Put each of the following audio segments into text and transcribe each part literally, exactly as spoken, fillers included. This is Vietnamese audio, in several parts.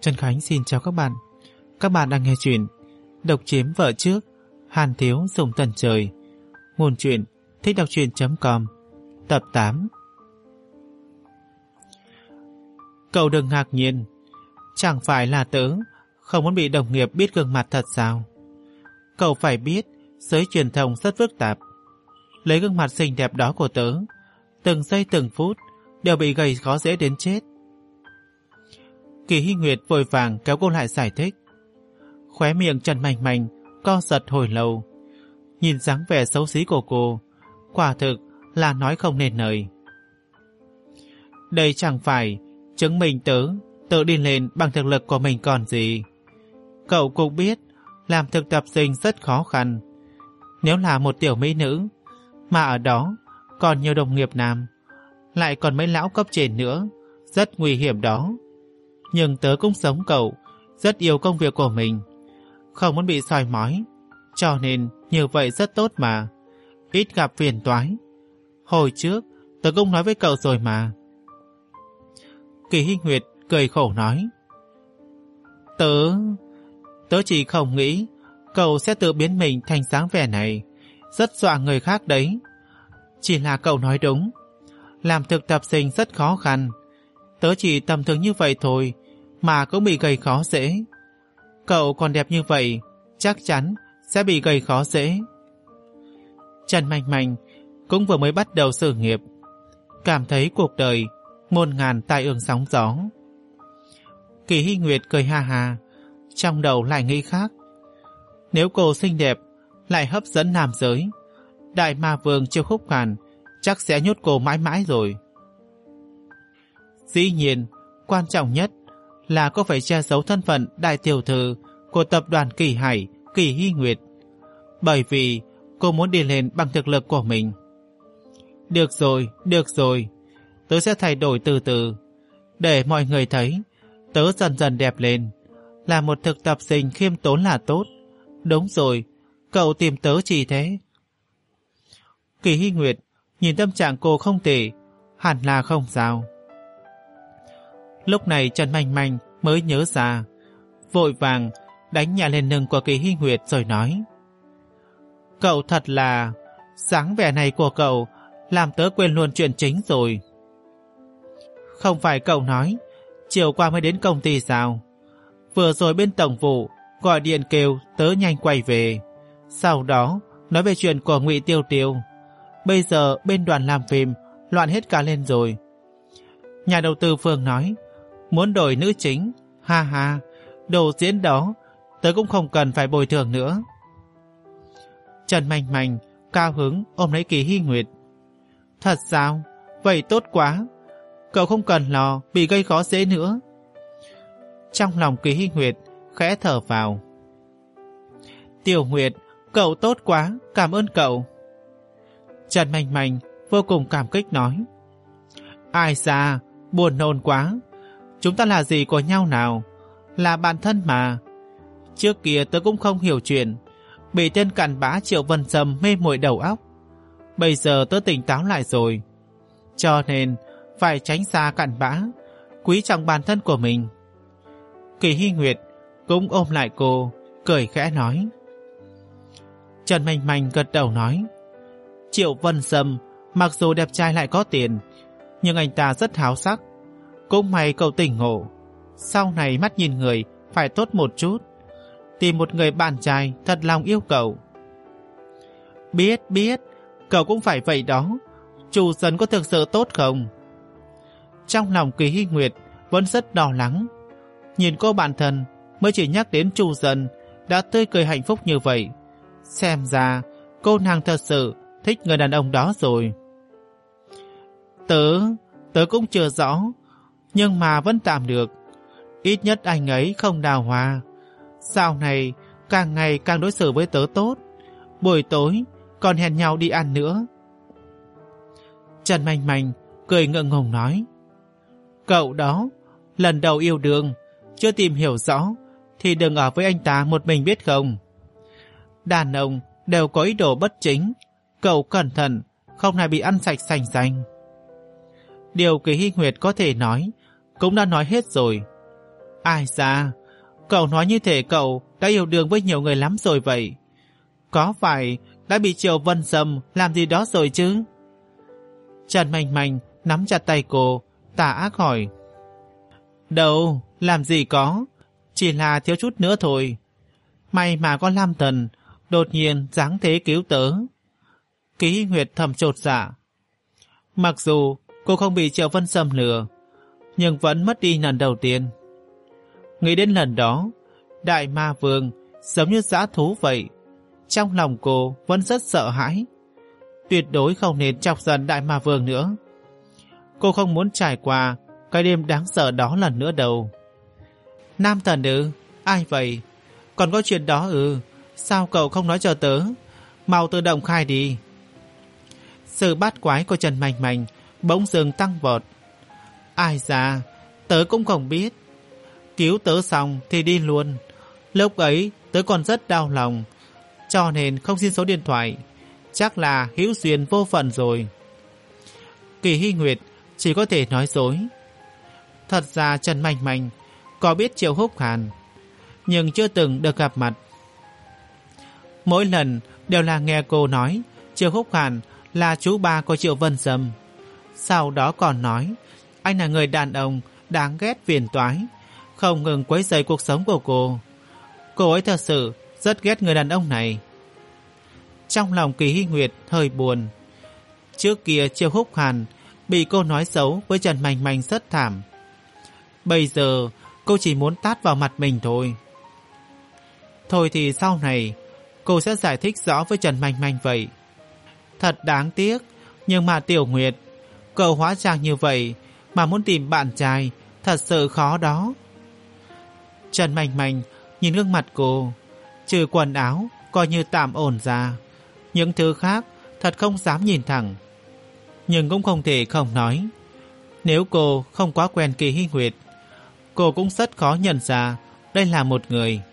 Trần Khánh xin chào các bạn. Các bạn đang nghe chuyện Độc chiếm vợ trước, Hàn Thiếu dùng tần trời. Nguồn truyện thích đọc truyện chấm com. Tập tám. Cậu đừng ngạc nhiên, chẳng phải là tớ không muốn bị đồng nghiệp biết gương mặt thật sao? Cậu phải biết giới truyền thông rất phức tạp. Lấy gương mặt xinh đẹp đó của tớ, từng giây từng phút đều bị gây khó dễ đến chết. Kỳ Hy Nguyệt vội vàng kéo cô lại giải thích. Khóe miệng Trần Mành Mành co giật hồi lâu. Nhìn dáng vẻ xấu xí của cô, quả thực là nói không nên lời. Đây chẳng phải chứng minh tớ tự đi lên bằng thực lực của mình còn gì. Cậu cũng biết làm thực tập sinh rất khó khăn. Nếu là một tiểu mỹ nữ, mà ở đó còn nhiều đồng nghiệp nam, lại còn mấy lão cấp trên nữa, rất nguy hiểm đó. Nhưng tớ cũng giống cậu, rất yêu công việc của mình, không muốn bị soi mói, cho nên như vậy rất tốt mà, ít gặp phiền toái. Hồi trước tớ cũng nói với cậu rồi mà. Kỳ Hy Nguyệt cười khổ nói. Tớ... Tớ chỉ không nghĩ cậu sẽ tự biến mình thành dáng vẻ này, rất dọa người khác đấy. Chỉ là cậu nói đúng, làm thực tập sinh rất khó khăn. Tớ chỉ tầm thường như vậy thôi mà cũng bị gây khó dễ. Cậu còn đẹp như vậy, chắc chắn sẽ bị gây khó dễ. Trần Mành Mành cũng vừa mới bắt đầu sự nghiệp, cảm thấy cuộc đời muôn ngàn tai ương sóng gió. Kỳ Hy Nguyệt cười ha ha, trong đầu lại nghĩ khác. Nếu cô xinh đẹp lại hấp dẫn nam giới, Đại Ma Vương Chiêu Khúc Hàn chắc sẽ nhốt cô mãi mãi rồi. Dĩ nhiên, quan trọng nhất là cô phải che giấu thân phận đại tiểu thư của tập đoàn Kỳ Hải, Kỳ Hy Nguyệt, bởi vì cô muốn đi lên bằng thực lực của mình. Được rồi, được rồi, tớ sẽ thay đổi từ từ, để mọi người thấy tớ dần dần đẹp lên. Là một thực tập sinh khiêm tốn là tốt. Đúng rồi, cậu tìm tớ chỉ thế. Kỳ Hy Nguyệt nhìn tâm trạng cô không tệ, hẳn là không sao. Lúc này Trần Mành Mành mới nhớ ra, vội vàng đánh nhẹ lên lưng của Kỳ Hy Nguyệt rồi nói. Cậu thật là... dáng vẻ này của cậu làm tớ quên luôn chuyện chính rồi. Không phải cậu nói chiều qua mới đến công ty sao? Vừa rồi bên tổng vụ gọi điện kêu tớ nhanh quay về, sau đó nói về chuyện của Ngụy Tiêu Tiêu. Bây giờ bên đoàn làm phim loạn hết cả lên rồi. Nhà đầu tư Phương nói muốn đổi nữ chính, ha ha, đồ diễn đó tớ cũng không cần phải bồi thường nữa. Trần Mành Mành cao hứng ôm lấy Kỳ Hy Nguyệt. Thật sao? Vậy tốt quá, cậu không cần lo bị gây khó dễ nữa. Trong lòng Kỳ Hy Nguyệt khẽ thở vào. Tiểu Nguyệt, cậu tốt quá, cảm ơn cậu. Trần Mành Mành vô cùng cảm kích nói. Ai xa, buồn nôn quá. Chúng ta là gì của nhau nào? Là bạn thân mà. Trước kia tớ cũng không hiểu chuyện, bị tên cặn bã Triệu Vân Sâm mê muội đầu óc. Bây giờ tớ tỉnh táo lại rồi, cho nên phải tránh xa cặn bã, quý trọng bản thân của mình. Kỳ Hy Nguyệt cũng ôm lại cô, cười khẽ nói. Trần Mành Mành gật đầu nói. Triệu Vân Sâm mặc dù đẹp trai lại có tiền, nhưng anh ta rất háo sắc. Cũng may cậu tỉnh ngộ, sau này mắt nhìn người phải tốt một chút, tìm một người bạn trai thật lòng yêu cậu. Biết biết, cậu cũng phải vậy đó. Chu Dần có thực sự tốt không? Trong lòng Kỳ Hy Nguyệt vẫn rất lo lắng. Nhìn cô bạn thân mới chỉ nhắc đến Chu Dần đã tươi cười hạnh phúc như vậy, xem ra cô nàng thật sự thích người đàn ông đó rồi. Tớ, tớ cũng chưa rõ, nhưng mà vẫn tạm được. Ít nhất anh ấy không đào hoa. Sau này càng ngày càng đối xử với tớ tốt, buổi tối còn hẹn nhau đi ăn nữa. Trần Mành Mành cười ngượng ngùng nói. Cậu đó, lần đầu yêu đương, chưa tìm hiểu rõ thì đừng ở với anh ta một mình biết không? Đàn ông đều có ý đồ bất chính, cậu cẩn thận, không lại bị ăn sạch sành sanh. Điều Kỳ Hy Nguyệt có thể nói cũng đã nói hết rồi. Ai ra, cậu nói như thể cậu đã yêu đương với nhiều người lắm rồi vậy. Có phải đã bị Triệu Vân Sâm làm gì đó rồi chứ? Trần Manh Manh nắm chặt tay cô, tà ác hỏi. Đâu, làm gì có, chỉ là thiếu chút nữa thôi. May mà có Lam Thần đột nhiên giáng thế cứu tớ. Ký Nguyệt thầm chột dạ. Mặc dù cô không bị Triệu Vân Sâm lừa, nhưng vẫn mất đi lần đầu tiên. Nghĩ đến lần đó, Đại Ma Vương giống như dã thú vậy. Trong lòng cô vẫn rất sợ hãi. Tuyệt đối không nên chọc giận Đại Ma Vương nữa. Cô không muốn trải qua cái đêm đáng sợ đó lần nữa đâu. Nam Thần ư? Ai vậy? Còn có chuyện đó ư? Sao cậu không nói cho tớ? Mau tự động khai đi. Sự bát quái của Trần Manh Manh bỗng dưng tăng vọt. Ai ra, tớ cũng không biết. Cứu tớ xong thì đi luôn. Lúc ấy tớ còn rất đau lòng, cho nên không xin số điện thoại. Chắc là hữu duyên vô phận rồi. Kỳ Hy Nguyệt chỉ có thể nói dối. Thật ra Trần Manh Manh có biết Triệu Húc Hàn, nhưng chưa từng được gặp mặt. Mỗi lần đều là nghe cô nói Triệu Húc Hàn là chú ba của Triệu Vân Sâm. Sau đó còn nói anh là người đàn ông đáng ghét phiền toái, không ngừng quấy rầy cuộc sống của cô. Cô ấy thật sự rất ghét người đàn ông này. Trong lòng Kỳ Hy Nguyệt hơi buồn. Trước kia Triệu Húc Hàn bị cô nói xấu với Trần Manh Manh rất thảm. Bây giờ cô chỉ muốn tát vào mặt mình thôi. Thôi thì sau này cô sẽ giải thích rõ với Trần Manh Manh vậy. Thật đáng tiếc, nhưng mà Tiểu Nguyệt, cậu hóa trang như vậy mà muốn tìm bạn trai thật sự khó đó. Trần Manh Manh nhìn gương mặt cô, trừ quần áo coi như tạm ổn ra, những thứ khác thật không dám nhìn thẳng. Nhưng cũng không thể không nói, nếu cô không quá quen Kỳ Hy Nguyệt, cô cũng rất khó nhận ra đây là một người.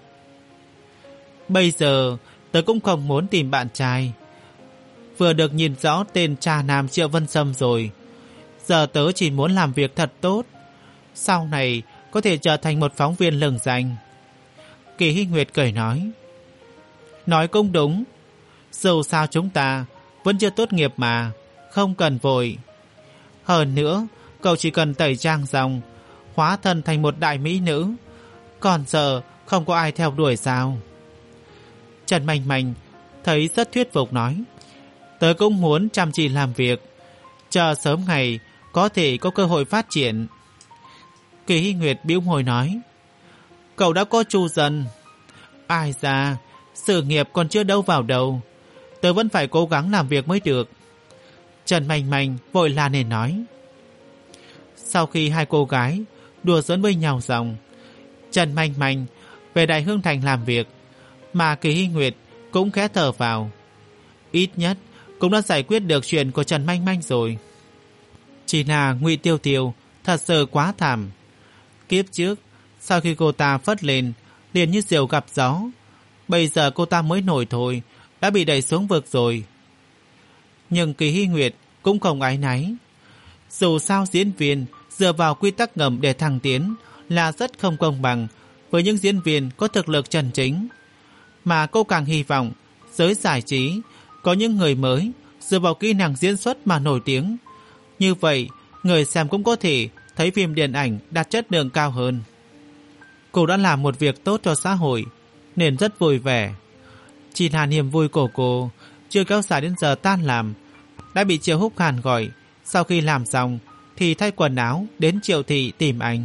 Bây giờ tớ cũng không muốn tìm bạn trai. Vừa được nhìn rõ tên cha nam Triệu Vân Sâm rồi, giờ tớ chỉ muốn làm việc thật tốt, sau này có thể trở thành một phóng viên lừng danh. Kỳ Hy Nguyệt cười nói. Nói cũng đúng, dù sao chúng ta vẫn chưa tốt nghiệp mà, không cần vội. Hơn nữa, cậu chỉ cần tẩy trang xong, hóa thân thành một đại mỹ nữ, còn giờ không có ai theo đuổi sao? Trần Manh Manh thấy rất thuyết phục nói. Tớ cũng muốn chăm chỉ làm việc, chờ sớm ngày có thể có cơ hội phát triển. Kỳ Hy Nguyệt bĩu môi nói. Cậu đã có Chu Dần. Ai ra, sự nghiệp còn chưa đâu vào đâu, tớ vẫn phải cố gắng làm việc mới được. Trần Manh Manh vội la nên nói. Sau khi hai cô gái đùa giỡn với nhau xong, Trần Manh Manh về Đại Hương Thành làm việc, mà Kỳ Hy Nguyệt cũng khẽ thở vào. Ít nhất cũng đã giải quyết được chuyện của Trần Manh Manh rồi. Chỉ là Ngụy Tiêu Tiêu thật sự quá thảm. Kiếp trước, sau khi cô ta phất lên liền như diều gặp gió, bây giờ cô ta mới nổi thôi đã bị đẩy xuống vực rồi. Nhưng Kỳ Hy Nguyệt cũng không áy náy. Dù sao diễn viên dựa vào quy tắc ngầm để thăng tiến là rất không công bằng với những diễn viên có thực lực chân chính, mà cô càng hy vọng giới giải trí có những người mới dựa vào kỹ năng diễn xuất mà nổi tiếng. Như vậy người xem cũng có thể thấy phim điện ảnh đạt chất lượng cao hơn. Cô đã làm một việc tốt cho xã hội nên rất vui vẻ. Chỉ là niềm vui của cô chưa kéo dài đến giờ tan làm đã bị Triệu Húc Hàn gọi. Sau khi làm xong thì thay quần áo đến Triệu thị tìm anh.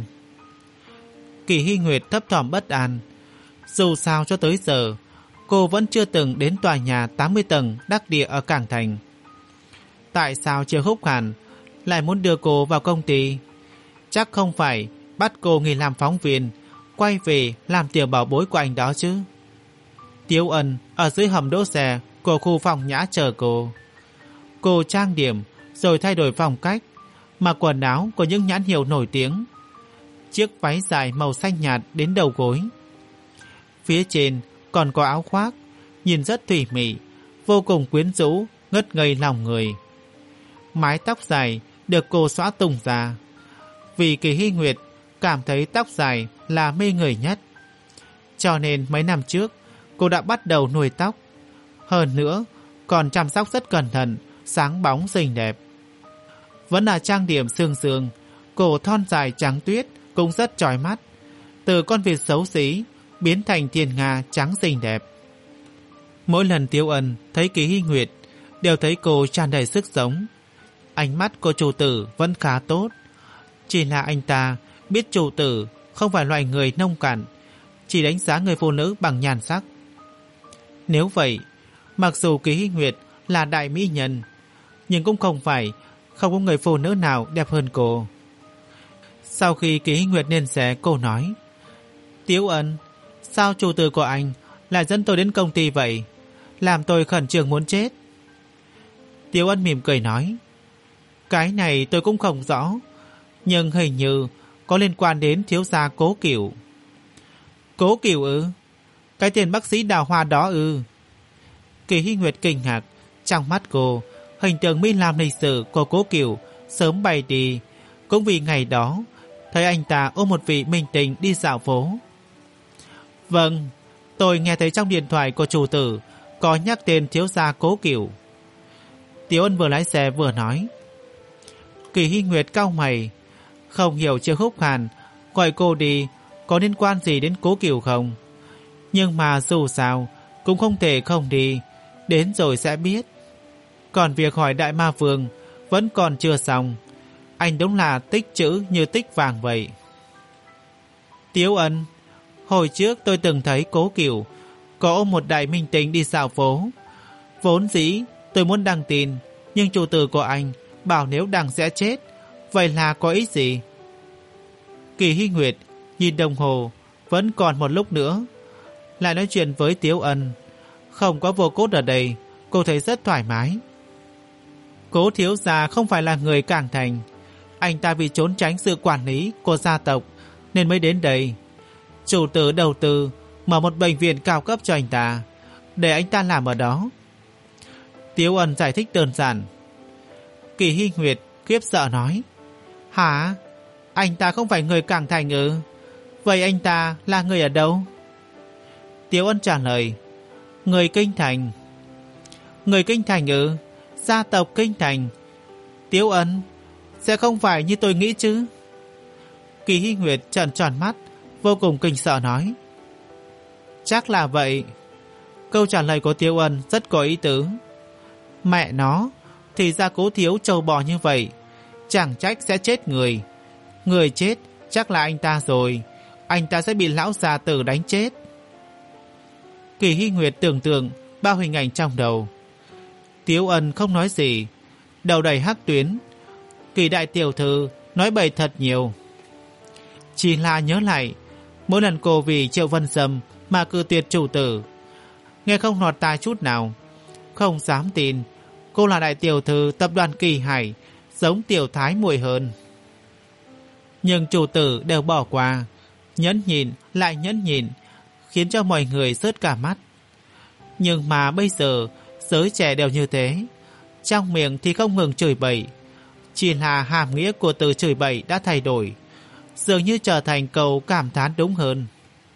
Kỳ Hy Nguyệt thấp thỏm bất an. Dù sao cho tới giờ cô vẫn chưa từng đến tòa nhà tám mươi tầng đắc địa ở Cảng Thành. Tại sao Triệu Húc Hàn lại muốn đưa cô vào công ty? Chắc không phải bắt cô nghỉ làm phóng viên, quay về làm tiểu bảo bối của anh đó chứ. Tiếu Ân ở dưới hầm đỗ xe của khu phòng nhã chờ cô. Cô trang điểm rồi thay đổi phong cách, mặc quần áo của những nhãn hiệu nổi tiếng, chiếc váy dài màu xanh nhạt đến đầu gối. Phía trên còn có áo khoác, nhìn rất thủy mị, vô cùng quyến rũ, ngất ngây lòng người. Mái tóc dài được cô xõa tung ra. Vì Kỳ Hy Nguyệt cảm thấy tóc dài là mê người nhất. Cho nên mấy năm trước cô đã bắt đầu nuôi tóc. Hơn nữa còn chăm sóc rất cẩn thận, sáng bóng xinh đẹp. Vẫn là trang điểm sương sương, cổ thon dài trắng tuyết cũng rất chói mắt. Từ con vịt xấu xí biến thành thiên nga trắng xinh đẹp. Mỗi lần Tiếu Ân thấy Kỳ Hy Nguyệt đều thấy cô tràn đầy sức sống. Ánh mắt của chủ tử vẫn khá tốt. Chỉ là anh ta biết chủ tử không phải loại người nông cạn, chỉ đánh giá người phụ nữ bằng nhan sắc. Nếu vậy, mặc dù Kỳ Hy Nguyệt là đại mỹ nhân, nhưng cũng không phải không có người phụ nữ nào đẹp hơn cô. Sau khi Kỳ Hy Nguyệt lên xe, cô nói: Tiếu Ân, sao chủ tử của anh lại dẫn tôi đến công ty vậy? Làm tôi khẩn trương muốn chết. Tiếu Ân mỉm cười nói: Cái này tôi cũng không rõ, nhưng hình như có liên quan đến thiếu gia Cố Cửu. Cố Cửu ư? Cái tiền bác sĩ đào hoa đó ư? Kỳ Hy Nguyệt kinh ngạc. Trong mắt cô, hình tượng mỹ nam lịch sử của Cố Cửu sớm bay đi, cũng vì ngày đó thấy anh ta ôm một vị minh tinh đi dạo phố. Vâng, tôi nghe thấy trong điện thoại của chủ tử có nhắc tên thiếu gia Cố Cửu. Tiếu Ân vừa lái xe vừa nói. Kỳ Hy Nguyệt cau mày, không hiểu Triệu Húc Hàn gọi cô đi có liên quan gì đến Cố Cửu không. Nhưng mà dù sao cũng không thể không đi, đến rồi sẽ biết. Còn việc hỏi Đại Ma Vương vẫn còn chưa xong. Anh đúng là tích chữ như tích vàng vậy. Tiếu Ân, hồi trước tôi từng thấy Cố Cửu có ôm một đại minh tinh đi dạo phố. Vốn dĩ tôi muốn đăng tin, nhưng chủ tử của anh bảo nếu đăng sẽ chết. Vậy là có ý gì? Kỳ Hy Nguyệt nhìn đồng hồ, vẫn còn một lúc nữa. Lại nói chuyện với Tiếu Ân. Không có Vô Cốt ở đây, cô thấy rất thoải mái. Cố thiếu gia không phải là người Cảng Thành. Anh ta vì trốn tránh sự quản lý của gia tộc nên mới đến đây. Chủ tử đầu tư mở một bệnh viện cao cấp cho anh ta, để anh ta làm ở đó. Tiếu Ân giải thích đơn giản. Kỳ Hy Nguyệt khiếp sợ nói: Hả? Anh ta không phải người Cảng Thành ư? Vậy anh ta là người ở đâu? Tiếu Ân trả lời: Người Kinh Thành. Người Kinh Thành ư? Gia tộc Kinh Thành. Tiếu Ân, sẽ không phải như tôi nghĩ chứ? Kỳ Hy Nguyệt trợn tròn mắt, vô cùng kinh sợ nói: Chắc là vậy. Câu trả lời của Tiếu Ân rất có ý tứ. Mẹ nó, thì ra Cố thiếu trâu bò như vậy, chẳng trách sẽ chết người. Người chết chắc là anh ta rồi. Anh ta sẽ bị lão già tử đánh chết. Kỳ Hy Nguyệt tưởng tượng bao hình ảnh trong đầu. Tiếu Ân không nói gì, đầu đầy hắc tuyến. Kỳ đại tiểu thư nói bậy thật nhiều. Chỉ là nhớ lại mỗi lần cô vì Triệu Vân Sâm mà cự tuyệt chủ tử, nghe không lọt tai chút nào. Không dám tin cô là đại tiểu thư tập đoàn Kỳ Hải, giống tiểu thái muội hơn. Nhưng chủ tử đều bỏ qua, nhẫn nhịn lại nhẫn nhịn, khiến cho mọi người sớt cả mắt. Nhưng mà bây giờ giới trẻ đều như thế, trong miệng thì không ngừng chửi bậy. Chỉ là hàm nghĩa của từ chửi bậy đã thay đổi, dường như trở thành câu cảm thán đúng hơn.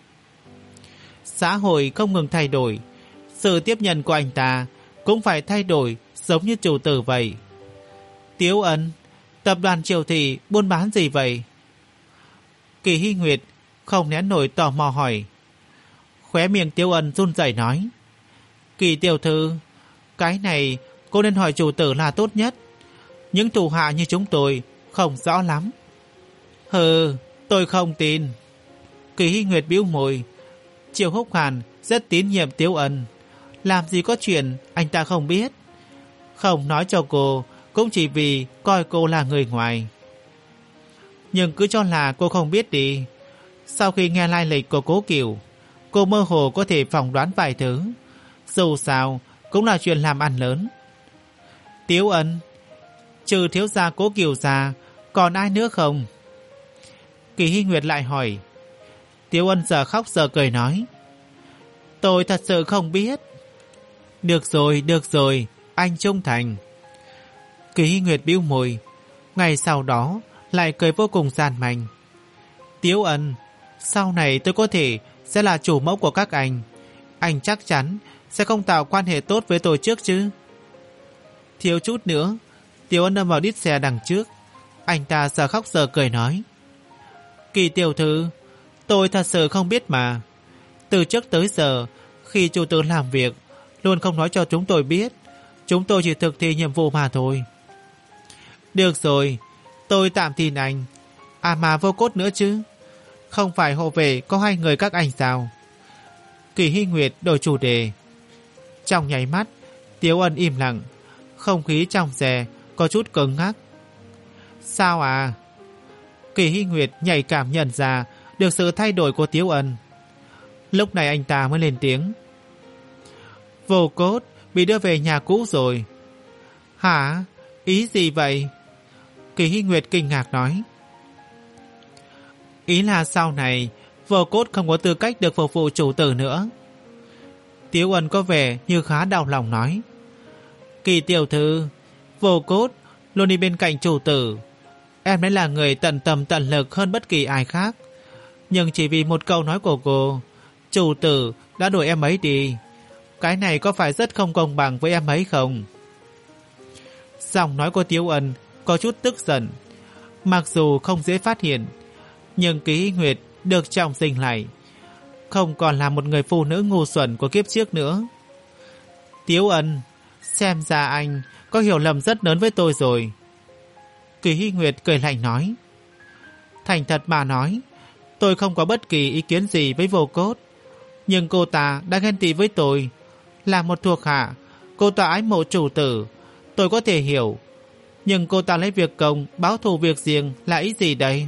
Xã hội không ngừng thay đổi, sự tiếp nhận của anh ta cũng phải thay đổi giống như chủ tử vậy. Tiếu Ân, tập đoàn Triều Thị buôn bán gì vậy? Kỳ Hy Nguyệt không nén nổi tò mò hỏi. Khóe miệng Tiếu Ân run rẩy nói: Kỳ tiểu thư, cái này cô nên hỏi chủ tử là tốt nhất. Những thủ hạ như chúng tôi không rõ lắm. Hừ, tôi không tin. Kỳ Hy Nguyệt bĩu môi. Triệu Húc Hàn rất tín nhiệm Tiếu Ân, làm gì có chuyện anh ta không biết. Không nói cho cô cũng chỉ vì coi cô là người ngoài. Nhưng cứ cho là cô không biết đi. Sau khi nghe lai lịch của Cố Cửu, cô mơ hồ có thể phỏng đoán vài thứ. Dù sao cũng là chuyện làm ăn lớn. Tiếu Ân, trừ thiếu gia Cố Cửu ra còn ai nữa không? Kỳ Hy Nguyệt lại hỏi. Tiếu Ân giờ khóc giờ cười nói: Tôi thật sự không biết. Được rồi, được rồi, anh trung thành. Kỳ Hy Nguyệt bĩu môi, ngày sau đó lại cười vô cùng gian manh. Tiếu Ân, sau này tôi có thể sẽ là chủ mẫu của các anh. Anh chắc chắn sẽ không tạo quan hệ tốt với tôi trước chứ? Thiếu chút nữa, Tiếu Ân đâm vào đít xe đằng trước. Anh ta giờ khóc giờ cười nói: Kỳ tiểu thư, tôi thật sự không biết mà. Từ trước tới giờ, khi chủ tử làm việc, luôn không nói cho chúng tôi biết. Chúng tôi chỉ thực thi nhiệm vụ mà thôi. Được rồi, tôi tạm tin anh. À mà Vô Cốt nữa chứ. Không phải hộ vệ có hai người các anh sao? Kỳ Hy Nguyệt đổi chủ đề. Trong nháy mắt, Tiếu Ân im lặng. Không khí trong xe có chút cứng ngắc. Sao à? Kỳ Hy Nguyệt nhạy cảm nhận ra được sự thay đổi của Tiếu Ân. Lúc này anh ta mới lên tiếng: Vô Cốt bị đưa về nhà cũ rồi. Hả? Ý gì vậy? Kỳ Hy Nguyệt kinh ngạc nói: Ý là sau này Vô Cốt không có tư cách được phục vụ chủ tử nữa. Tiếu Ân có vẻ như khá đau lòng nói: Kỳ tiểu thư, Vô Cốt luôn đi bên cạnh chủ tử. Em ấy là người tận tâm tận lực hơn bất kỳ ai khác. Nhưng chỉ vì một câu nói của cô, chủ tử đã đuổi em ấy đi. Cái này có phải rất không công bằng với em ấy không? Giọng nói của Tiếu Ân có chút tức giận. Mặc dù không dễ phát hiện, nhưng Kỳ Hy Nguyệt được trọng sinh lại, không còn là một người phụ nữ ngu xuẩn của kiếp trước nữa. Tiếu Ân, xem ra anh có hiểu lầm rất lớn với tôi rồi. Kỳ Hy Nguyệt cười lạnh nói: Thành thật mà nói, tôi không có bất kỳ ý kiến gì với Vô Cốt. Nhưng cô ta đã ghen tị với tôi. Là một thuộc hạ, cô ta ái mộ chủ tử, tôi có thể hiểu. Nhưng cô ta lấy việc công báo thù việc riêng là ý gì đây?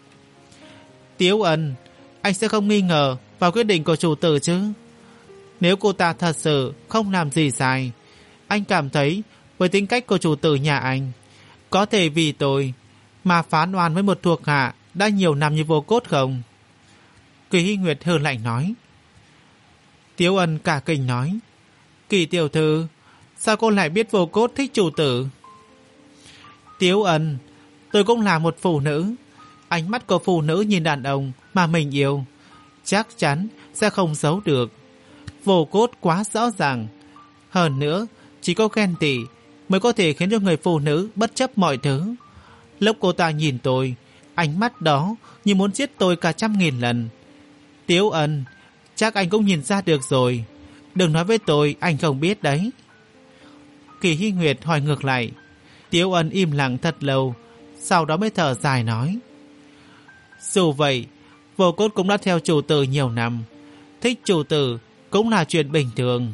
Tiếu Ân, anh sẽ không nghi ngờ vào quyết định của chủ tử chứ? Nếu cô ta thật sự không làm gì sai, anh cảm thấy với tính cách của chủ tử nhà anh, có thể vì tôi mà phán oan với một thuộc hạ đã nhiều năm như Vô Cốt không? Kỳ Hy Nguyệt hừ lạnh nói. Tiếu Ân cả kinh nói: Kỳ tiểu thư, sao cô lại biết Vô Cốt thích chủ tử? Tiếu Ân, tôi cũng là một phụ nữ. Ánh mắt của phụ nữ nhìn đàn ông mà mình yêu chắc chắn sẽ không giấu được. Vô Cốt quá rõ ràng. Hơn nữa, chỉ có ghen tị mới có thể khiến cho người phụ nữ bất chấp mọi thứ. Lúc cô ta nhìn tôi, ánh mắt đó như muốn giết tôi cả trăm nghìn lần. Tiếu Ân, chắc anh cũng nhìn ra được rồi. Đừng nói với tôi anh không biết đấy. Kỳ Hy Nguyệt hỏi ngược lại. Tiếu Ân im lặng thật lâu, sau đó mới thở dài nói: Dù vậy, Vô Cốt cũng đã theo chủ tử nhiều năm. Thích chủ tử cũng là chuyện bình thường.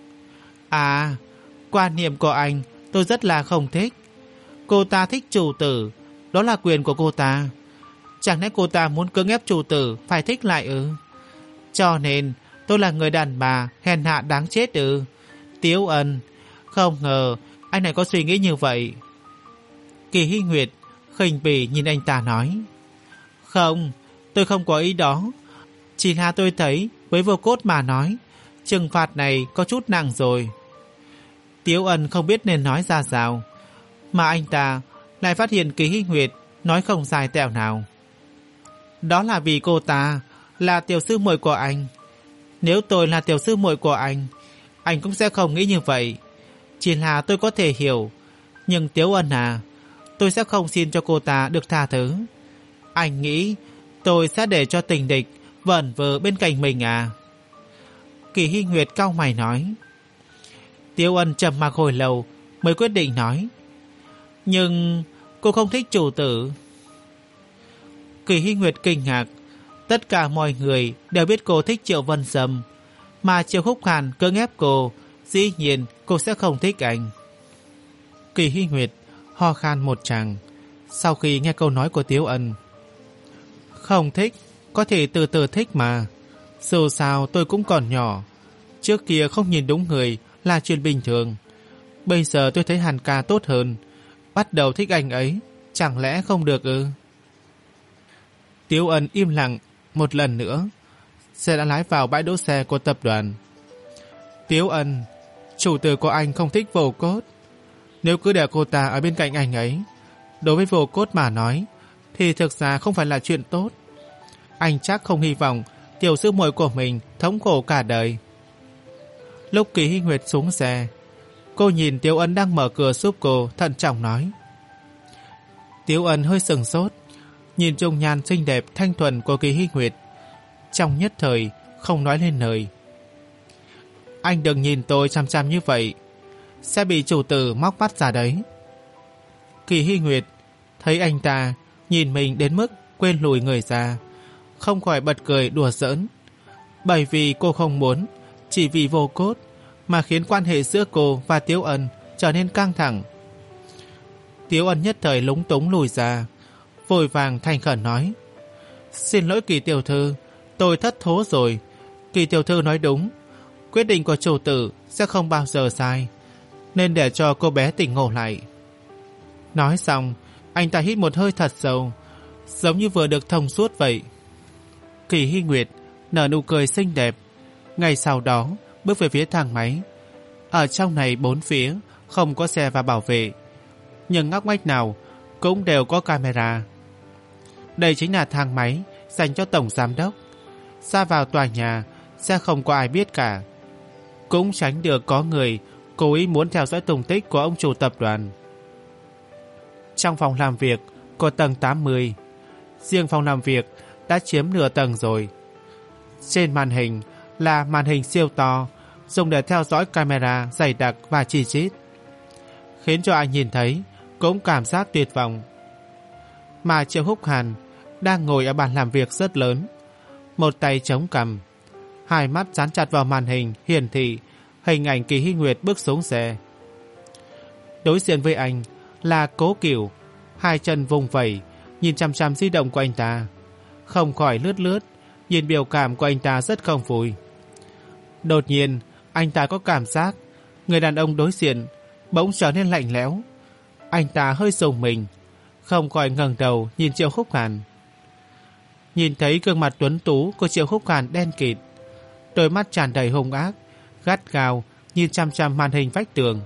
À, quan niệm của anh tôi rất là không thích. Cô ta thích chủ tử, đó là quyền của cô ta. Chẳng lẽ cô ta muốn cưỡng ép chủ tử phải thích lại ư? Cho nên tôi là người đàn bà hèn hạ đáng chết ư? Tiếu Ân, không ngờ anh này có suy nghĩ như vậy. Kỳ Hy Nguyệt khinh bỉ nhìn anh ta nói: Không, tôi không có ý đó. Chỉ là tôi thấy với Vô Cốt mà nói, trừng phạt này có chút nặng rồi. Tiếu Ân không biết nên nói ra sao, mà anh ta lại phát hiện Kỳ Hy Nguyệt nói không sai tẹo nào. Đó là vì cô ta là tiểu sư muội của anh. Nếu tôi là tiểu sư muội của anh, anh cũng sẽ không nghĩ như vậy. Chỉ là tôi có thể hiểu. Nhưng Tiếu Ân à, tôi sẽ không xin cho cô ta được tha thứ. Anh nghĩ tôi sẽ để cho tình địch vẩn vơ bên cạnh mình à? Kỳ Hy Nguyệt cau mày nói. Tiếu Ân trầm mặc hồi lâu mới quyết định nói: Nhưng cô không thích chủ tử. Kỳ Hy Nguyệt kinh ngạc. Tất cả mọi người đều biết cô thích Triệu Vân Sâm, mà Triệu Khúc Hàn cưỡng ép cô, dĩ nhiên cô sẽ không thích anh. Kỳ Hy Nguyệt ho khan một tràng sau khi nghe câu nói của Tiếu Ân. Không thích, có thể từ từ thích mà. Dù sao tôi cũng còn nhỏ. Trước kia không nhìn đúng người là chuyện bình thường. Bây giờ tôi thấy Hàn ca tốt hơn, bắt đầu thích anh ấy, chẳng lẽ không được ư? Tiếu Ân im lặng một lần nữa. Xe đã lái vào bãi đỗ xe của tập đoàn. Tiếu Ân, chủ tử của anh không thích Vô Cốt. Nếu cứ để cô ta ở bên cạnh anh ấy, đối với Vô Cốt mà nói thì thực ra không phải là chuyện tốt. Anh chắc không hy vọng tiểu sư muội của mình thống khổ cả đời. Lúc Kỳ Hy Nguyệt xuống xe, cô nhìn Tiếu Ân đang mở cửa giúp cô, thận trọng nói. Tiếu Ân hơi sừng sốt, nhìn dung nhan xinh đẹp thanh thuần của Kỳ Hy Nguyệt, trong nhất thời không nói lên lời. Anh đừng nhìn tôi chăm chăm như vậy, sẽ bị chủ tử móc mắt ra đấy. Kỳ Hy Nguyệt thấy anh ta nhìn mình đến mức quên lùi người ra, không khỏi bật cười đùa giỡn, bởi vì cô không muốn chỉ vì Vô Cốt mà khiến quan hệ giữa cô và Tiếu Ân trở nên căng thẳng. Tiếu Ân nhất thời lúng túng lùi ra, vội vàng thành khẩn nói. Xin lỗi Kỳ tiểu thư, tôi thất thố rồi. Kỳ tiểu thư nói đúng, quyết định của chủ tử sẽ không bao giờ sai, nên để cho cô bé tỉnh ngộ lại. Nói xong, anh ta hít một hơi thật sâu, giống như vừa được thông suốt vậy. Kỳ Hy Nguyệt nở nụ cười xinh đẹp, ngay sau đó bước về phía thang máy. Ở trong này bốn phía không có xe và bảo vệ, nhưng ngóc ngách nào cũng đều có camera. Đây chính là thang máy dành cho tổng giám đốc. Ra vào tòa nhà sẽ không có ai biết cả, cũng tránh được có người cố ý muốn theo dõi tung tích của ông chủ tập đoàn. Trong phòng làm việc của tầng tám mươi, riêng phòng làm việc đã chiếm nửa tầng rồi. Trên màn hình là màn hình siêu to, dùng để theo dõi camera dày đặc và chi chít, khiến cho ai nhìn thấy cũng cảm giác tuyệt vọng. Mà Triệu Húc Hàn đang ngồi ở bàn làm việc rất lớn, một tay chống cằm, hai mắt dán chặt vào màn hình hiển thị hình ảnh Kỳ Hy Nguyệt bước xuống xe. Đối diện với anh là Cố Cửu, hai chân vùng vẩy nhìn chằm chằm di động của anh ta, không khỏi lướt lướt, nhìn biểu cảm của anh ta rất không vui. Đột nhiên anh ta có cảm giác người đàn ông đối diện bỗng trở nên lạnh lẽo. Anh ta hơi rùng mình, không khỏi ngẩng đầu nhìn Triệu Húc Hàn. Nhìn thấy gương mặt tuấn tú của Triệu Húc Hàn đen kịt, đôi mắt tràn đầy hung ác, gắt gao nhìn chằm chằm màn hình vách tường.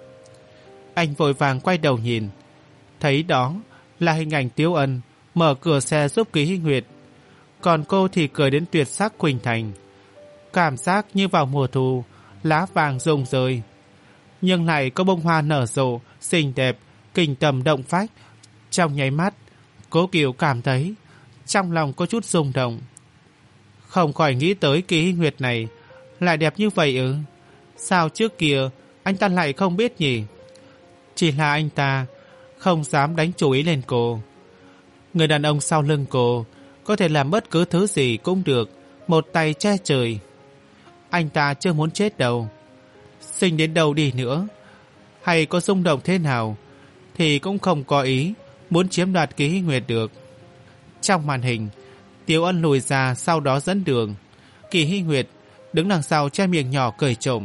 Anh vội vàng quay đầu nhìn, thấy đó là hình ảnh Tiếu Ân mở cửa xe giúp Kỳ Hy Nguyệt, còn cô thì cười đến tuyệt sắc khuynh thành, cảm giác như vào mùa thu, lá vàng rụng rơi, nhưng lại có bông hoa nở rộ xinh đẹp, kinh tâm động phách. Trong nháy mắt, Cố Cửu cảm thấy trong lòng có chút rung động, không khỏi nghĩ tới Kỳ Hy Nguyệt này lại đẹp như vậy ư? Sao trước kia anh ta lại không biết nhỉ? Chỉ là anh ta không dám đánh chú ý lên cô. Người đàn ông sau lưng cô có thể làm bất cứ thứ gì cũng được, một tay che trời. Anh ta chưa muốn chết đâu. Xinh đến đâu đi nữa, hay có rung động thế nào, thì cũng không có ý muốn chiếm đoạt Kỳ Hy Nguyệt được. Trong màn hình, Tiếu Ân lùi ra, sau đó dẫn đường. Kỳ Hy Nguyệt đứng đằng sau che miệng nhỏ cười trộm.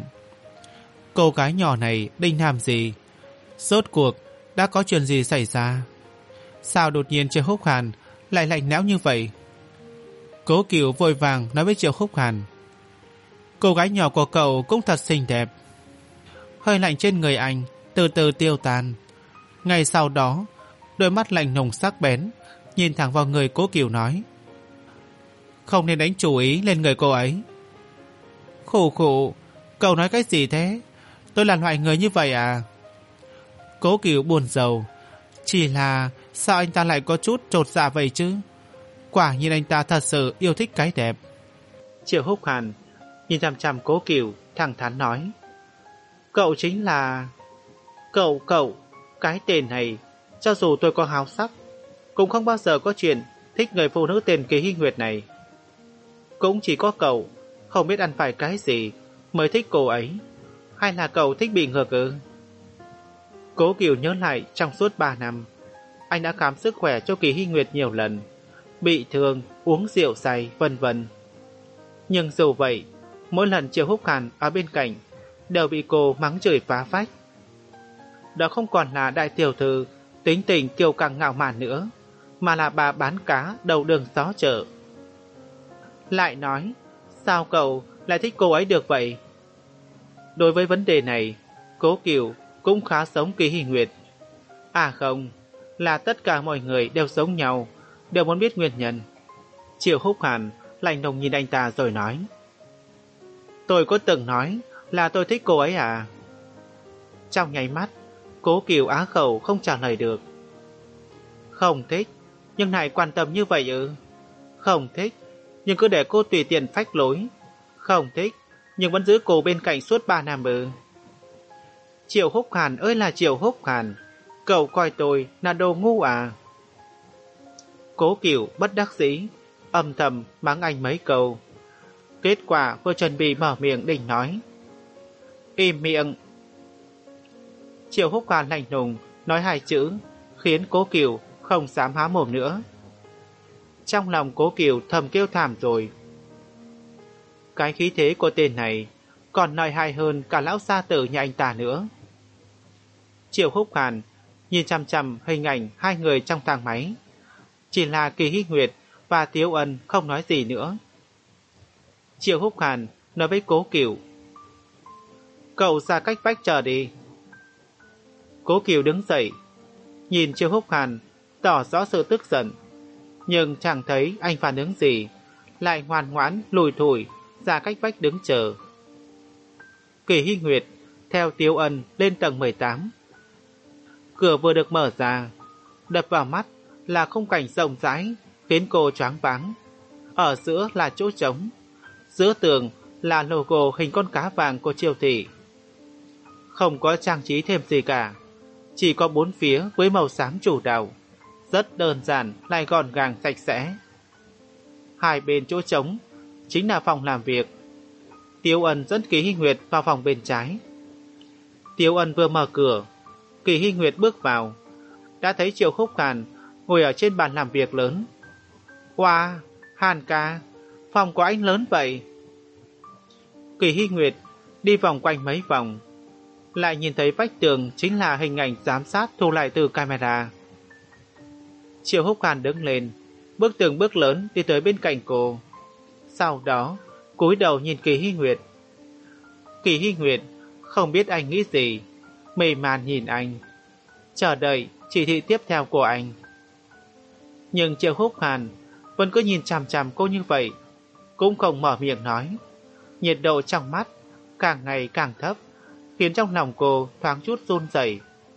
Cô gái nhỏ này định làm gì? Rốt cuộc đã có chuyện gì xảy ra? Sao đột nhiên Triệu Húc Hàn lại lạnh lẽo như vậy? Cố Cửu vội vàng nói với Triệu Húc Hàn. Cô gái nhỏ của cậu cũng thật xinh đẹp. Hơi lạnh trên người anh từ từ tiêu tan. Ngay sau đó, đôi mắt lạnh lùng sắc bén nhìn thẳng vào người Cố Cửu nói. Không nên đánh chú ý lên người cô ấy. Khổ khổ, cậu nói cái gì thế? Tôi là loại người như vậy à? Cố Cửu buồn rầu. Chỉ là sao anh ta lại có chút chột dạ vậy chứ? Quả nhiên anh ta thật sự yêu thích cái đẹp. Triệu Húc Hàn nhìn chằm chằm Cố Cửu, thẳng thắn nói. Cậu chính là... Cậu, cậu, cái tên này, cho dù tôi có háo sắc, cũng không bao giờ có chuyện thích người phụ nữ tên Kỳ Hy Nguyệt này. Cũng chỉ có cậu không biết ăn phải cái gì mới thích cô ấy. Hay là cậu thích bị ngược ư? Cố Cửu nhớ lại trong suốt ba năm, anh đã khám sức khỏe cho Kỳ Hy Nguyệt nhiều lần, bị thương, uống rượu say, vân vân. Nhưng dù vậy, mỗi lần Triệu Húc Hàn ở bên cạnh đều bị cô mắng chửi phá phách. Đó không còn là đại tiểu thư tính tình kiêu căng ngạo mạn nữa, mà là bà bán cá đầu đường xó chợ. Lại nói, sao cậu lại thích cô ấy được vậy? Đối với vấn đề này, Cố Cửu cũng khá giống Kỳ Hy Nguyệt. À không, là tất cả mọi người đều giống nhau, đều muốn biết nguyên nhân. Triệu Húc Hàn lạnh lùng nhìn anh ta rồi nói: Tôi có từng nói là tôi thích cô ấy à? Trong nháy mắt, Cố Kiều á khẩu không trả lời được. Không thích, nhưng lại quan tâm như vậy ư? Không thích, nhưng cứ để cô tùy tiện phách lối. Không thích, nhưng vẫn giữ cô bên cạnh suốt ba năm ư? Triệu Húc Hàn ơi là Triệu Húc Hàn, cậu coi tôi là đồ ngu à? Cố Kiều bất đắc dĩ, âm thầm mắng anh mấy câu. Kết quả vừa chuẩn bị mở miệng định nói: Im miệng. Triệu Húc Hàn lạnh lùng nói hai chữ, khiến Cố Kiều không dám há mồm nữa. Trong lòng Cố Kiều thầm kêu thảm rồi. Cái khí thế của tên này còn lợi hại hơn cả lão gia tử nhà anh ta nữa. Triệu Húc Hàn nhìn chăm chăm hình ảnh hai người trong thang máy. Chỉ là Kỳ Hy Nguyệt và Tiếu Ân không nói gì nữa. Triệu Húc Hàn nói với Cố Kiều: Cậu ra cách vách chờ đi. Cố Kiều đứng dậy, nhìn Triệu Húc Hàn tỏ rõ sự tức giận, nhưng chẳng thấy anh phản ứng gì, lại ngoan ngoãn lùi thủi ra cách vách đứng chờ. Kỳ Hy Nguyệt theo Tiếu Ân lên tầng mười tám. Cửa vừa được mở ra, đập vào mắt là khung cảnh rộng rãi khiến cô choáng váng. Ở giữa là chỗ trống, giữa tường là logo hình con cá vàng của Triều thị. Không có trang trí thêm gì cả, chỉ có bốn phía với màu xám chủ đạo, rất đơn giản lại gọn gàng sạch sẽ. Hai bên chỗ trống chính là phòng làm việc. Tiếu Ân dẫn Kỳ Hy Nguyệt vào phòng bên trái. Tiếu Ân vừa mở cửa, Kỳ Hy Nguyệt bước vào, đã thấy Triệu Húc Hàn ngồi ở trên bàn làm việc lớn. Wow, Hàn ca, phòng của anh lớn vậy. Kỳ Hy Nguyệt đi vòng quanh mấy vòng, lại nhìn thấy vách tường chính là hình ảnh giám sát thu lại từ camera. Triệu Húc Hàn đứng lên, bước từng bước lớn đi tới bên cạnh cô. Sau đó cúi đầu nhìn Kỳ Hy Nguyệt. Kỳ Hy Nguyệt không biết anh nghĩ gì, mê man nhìn anh, chờ đợi chỉ thị tiếp theo của anh. Nhưng Triệu Húc Hàn vẫn cứ nhìn chằm chằm cô như vậy, cũng không mở miệng nói. Nhiệt độ trong mắt càng ngày càng thấp, khiến trong lòng cô thoáng chút run rẩy.